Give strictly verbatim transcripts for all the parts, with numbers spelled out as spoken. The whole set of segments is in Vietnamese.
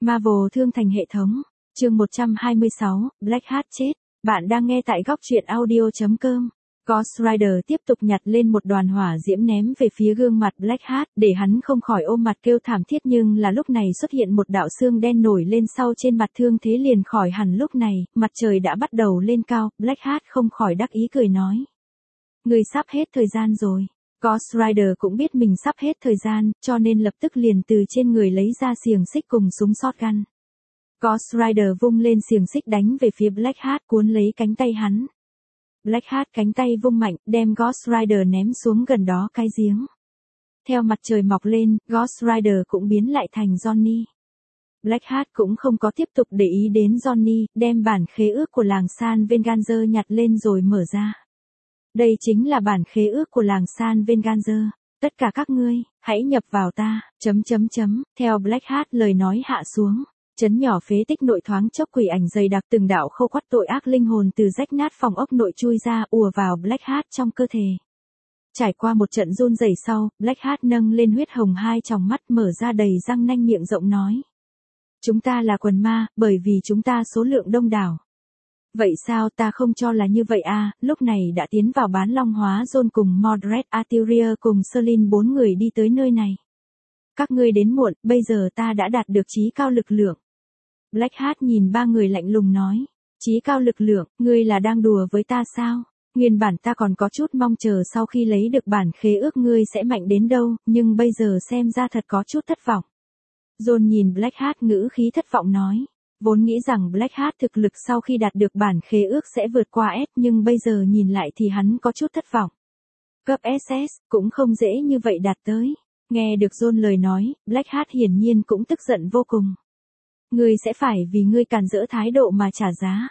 Marvel thương thành hệ thống. Chương một trăm hai mươi sáu, Black Hat chết. Bạn đang nghe tại góc truyện audio chấm com. Ghost Rider tiếp tục nhặt lên một đoàn hỏa diễm ném về phía gương mặt Black Hat, để hắn không khỏi ôm mặt kêu thảm thiết, nhưng là lúc này xuất hiện một đạo xương đen nổi lên sau trên mặt, thương thế liền khỏi hẳn. Lúc này, mặt trời đã bắt đầu lên cao, Black Hat không khỏi đắc ý cười nói. Người sắp hết thời gian rồi. Ghost Rider cũng biết mình sắp hết thời gian, cho nên lập tức liền từ trên người lấy ra xiềng xích cùng súng shotgun. Ghost Rider vung lên xiềng xích đánh về phía Black Hat, cuốn lấy cánh tay hắn. Black Hat cánh tay vung mạnh, đem Ghost Rider ném xuống gần đó cái giếng. Theo mặt trời mọc lên, Ghost Rider cũng biến lại thành Johnny. Black Hat cũng không có tiếp tục để ý đến Johnny, đem bản khế ước của làng San Venganzer nhặt lên rồi mở ra. Đây chính là bản khế ước của làng San Venganzer. Tất cả các ngươi, hãy nhập vào ta, chấm chấm chấm, theo Black Hat lời nói hạ xuống. Chấn nhỏ phế tích nội thoáng chốc quỷ ảnh dày đặc, từng đạo khâu quắt tội ác linh hồn từ rách nát phòng ốc nội chui ra, ùa vào Black Hat trong cơ thể. Trải qua một trận run rẩy sau, Black Hat nâng lên huyết hồng hai tròng mắt, mở ra đầy răng nanh, miệng rộng nói. Chúng ta là quần ma, bởi vì chúng ta số lượng đông đảo. Vậy sao, ta không cho là như vậy à? Lúc này đã tiến vào bán long hóa zone cùng Mordred, Artyria cùng Serlin, bốn người đi tới nơi này. Các ngươi đến muộn, bây giờ ta đã đạt được chí cao lực lượng. Black Hat nhìn ba người lạnh lùng nói. Chí cao lực lượng, ngươi là đang đùa với ta sao? Nguyên bản ta còn có chút mong chờ sau khi lấy được bản khế ước ngươi sẽ mạnh đến đâu, nhưng bây giờ xem ra thật có chút thất vọng. John nhìn Black Hat ngữ khí thất vọng nói. Vốn nghĩ rằng Black Hat thực lực sau khi đạt được bản khế ước sẽ vượt qua S, nhưng bây giờ nhìn lại thì hắn có chút thất vọng. Cấp ét ét, cũng không dễ như vậy đạt tới. Nghe được John lời nói, Black Hat hiển nhiên cũng tức giận vô cùng. Ngươi sẽ phải vì ngươi càn rỡ thái độ mà trả giá.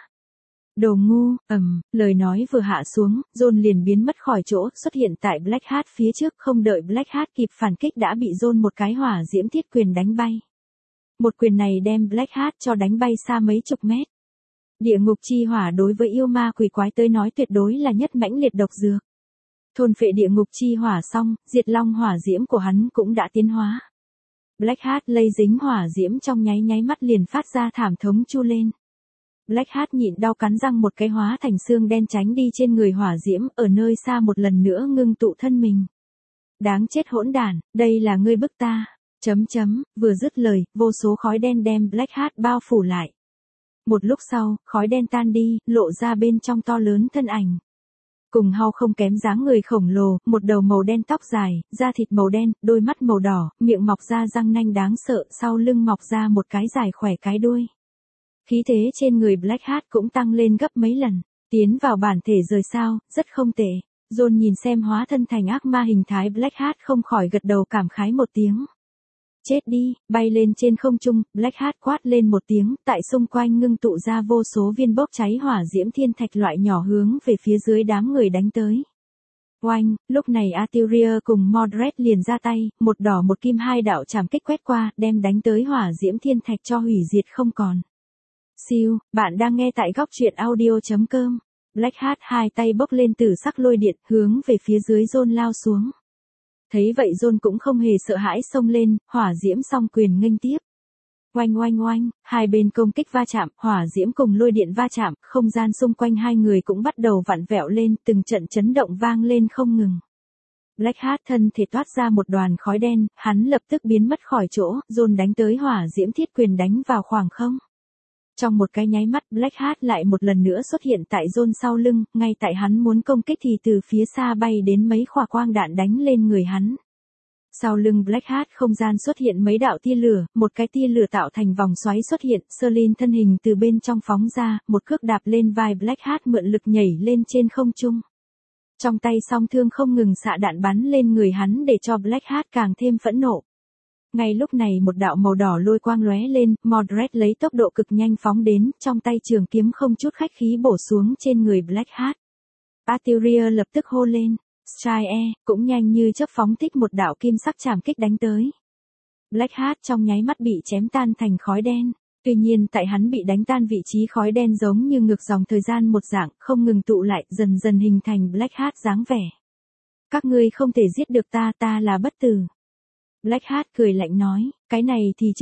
Đồ ngu, ầm, lời nói vừa hạ xuống, John liền biến mất khỏi chỗ, xuất hiện tại Black Hat phía trước, không đợi Black Hat kịp phản kích đã bị John một cái hỏa diễm thiết quyền đánh bay. Một quyền này đem Black Hat cho đánh bay xa mấy chục mét. Địa ngục chi hỏa đối với yêu ma quỷ quái tới nói tuyệt đối là nhất mãnh liệt độc dược. Thôn phệ địa ngục chi hỏa xong, diệt long hỏa diễm của hắn cũng đã tiến hóa. Black Hat lây dính hỏa diễm trong nháy nháy mắt liền phát ra thảm thống chu lên. Black Hat nhịn đau cắn răng một cái hóa thành xương đen tránh đi trên người hỏa diễm, ở nơi xa một lần nữa ngưng tụ thân mình. Đáng chết hỗn đản, đây là ngươi bức ta. Chấm chấm, vừa dứt lời, vô số khói đen đem Black Hat bao phủ lại. Một lúc sau, khói đen tan đi, lộ ra bên trong to lớn thân ảnh. Cùng Hao không kém dáng người khổng lồ, một đầu màu đen tóc dài, da thịt màu đen, đôi mắt màu đỏ, miệng mọc ra răng nanh đáng sợ, sau lưng mọc ra một cái dài khỏe cái đuôi. Khí thế trên người Black Hat cũng tăng lên gấp mấy lần, tiến vào bản thể rời sao, rất không tệ. John nhìn xem hóa thân thành ác ma hình thái Black Hat không khỏi gật đầu cảm khái một tiếng. Chết đi, bay lên trên không trung, Black Hat quát lên một tiếng, tại xung quanh ngưng tụ ra vô số viên bốc cháy hỏa diễm thiên thạch loại nhỏ hướng về phía dưới đám người đánh tới. Oanh, lúc này Artyria cùng Mordred liền ra tay, một đỏ một kim hai đạo chảm kích quét qua, đem đánh tới hỏa diễm thiên thạch cho hủy diệt không còn. Siêu, bạn đang nghe tại góc truyện audio chấm com. Black Hat hai tay bốc lên tử sắc lôi điện, hướng về phía dưới John lao xuống. Thấy vậy John cũng không hề sợ hãi, xông lên, hỏa diễm song quyền nghênh tiếp. Oanh oanh oanh, hai bên công kích va chạm, hỏa diễm cùng lôi điện va chạm, không gian xung quanh hai người cũng bắt đầu vặn vẹo lên, từng trận chấn động vang lên không ngừng. Black Hat thân thể toát ra một đoàn khói đen, hắn lập tức biến mất khỏi chỗ, John đánh tới hỏa diễm thiết quyền đánh vào khoảng không. Trong một cái nháy mắt, Black Hat lại một lần nữa xuất hiện tại John sau lưng, ngay tại hắn muốn công kích thì từ phía xa bay đến mấy quả quang đạn đánh lên người hắn. Sau lưng Black Hat không gian xuất hiện mấy đạo tia lửa, một cái tia lửa tạo thành vòng xoáy xuất hiện, Serlin thân hình từ bên trong phóng ra, một cước đạp lên vai Black Hat mượn lực nhảy lên trên không trung. Trong tay song thương không ngừng xạ đạn bắn lên người hắn để cho Black Hat càng thêm phẫn nộ. Ngay lúc này một đạo màu đỏ lôi quang lóe lên, Mordred lấy tốc độ cực nhanh phóng đến, trong tay trường kiếm không chút khách khí bổ xuống trên người Black Hat. Artyria lập tức hô lên, Strike E, cũng nhanh như chớp phóng thích một đạo kim sắc chảm kích đánh tới. Black Hat trong nháy mắt bị chém tan thành khói đen, tuy nhiên tại hắn bị đánh tan vị trí khói đen giống như ngược dòng thời gian một dạng, không ngừng tụ lại, dần dần hình thành Black Hat dáng vẻ. Các ngươi không thể giết được ta, ta là bất tử. Black Hat cười lạnh nói, cái này thì chưa chắc,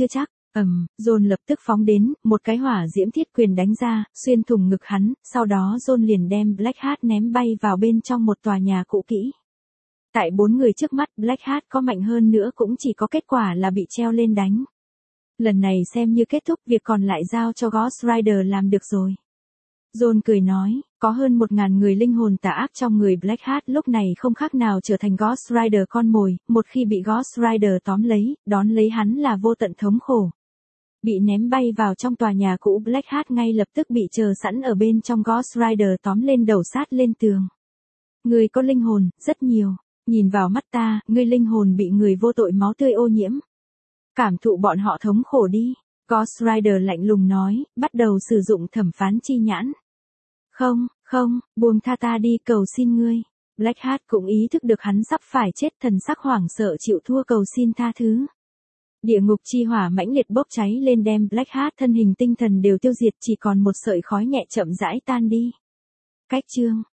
Ầm, John lập tức phóng đến, một cái hỏa diễm thiết quyền đánh ra, xuyên thủng ngực hắn, sau đó John liền đem Blackheart ném bay vào bên trong một tòa nhà cũ kỹ. Tại bốn người trước mắt, Blackheart có mạnh hơn nữa cũng chỉ có kết quả là bị treo lên đánh. Lần này xem như kết thúc, việc còn lại giao cho Ghost Rider làm được rồi. John cười nói, có hơn một ngàn người linh hồn tà ác trong người Blackheart lúc này không khác nào trở thành Ghost Rider con mồi, một khi bị Ghost Rider tóm lấy, đón lấy hắn là vô tận thống khổ. Bị ném bay vào trong tòa nhà cũ, Blackheart ngay lập tức bị chờ sẵn ở bên trong, Ghost Rider tóm lên đầu sát lên tường. Người có linh hồn, rất nhiều, nhìn vào mắt ta, ngươi linh hồn bị người vô tội máu tươi ô nhiễm. Cảm thụ bọn họ thống khổ đi. Ghost Rider lạnh lùng nói, bắt đầu sử dụng thẩm phán chi nhãn. Không, không, buông tha ta đi, cầu xin ngươi. Blackheart cũng ý thức được hắn sắp phải chết, thần sắc hoảng sợ chịu thua, cầu xin tha thứ. Địa ngục chi hỏa mãnh liệt bốc cháy lên, đem Blackheart thân hình tinh thần đều tiêu diệt, chỉ còn một sợi khói nhẹ chậm rãi tan đi. Cách chương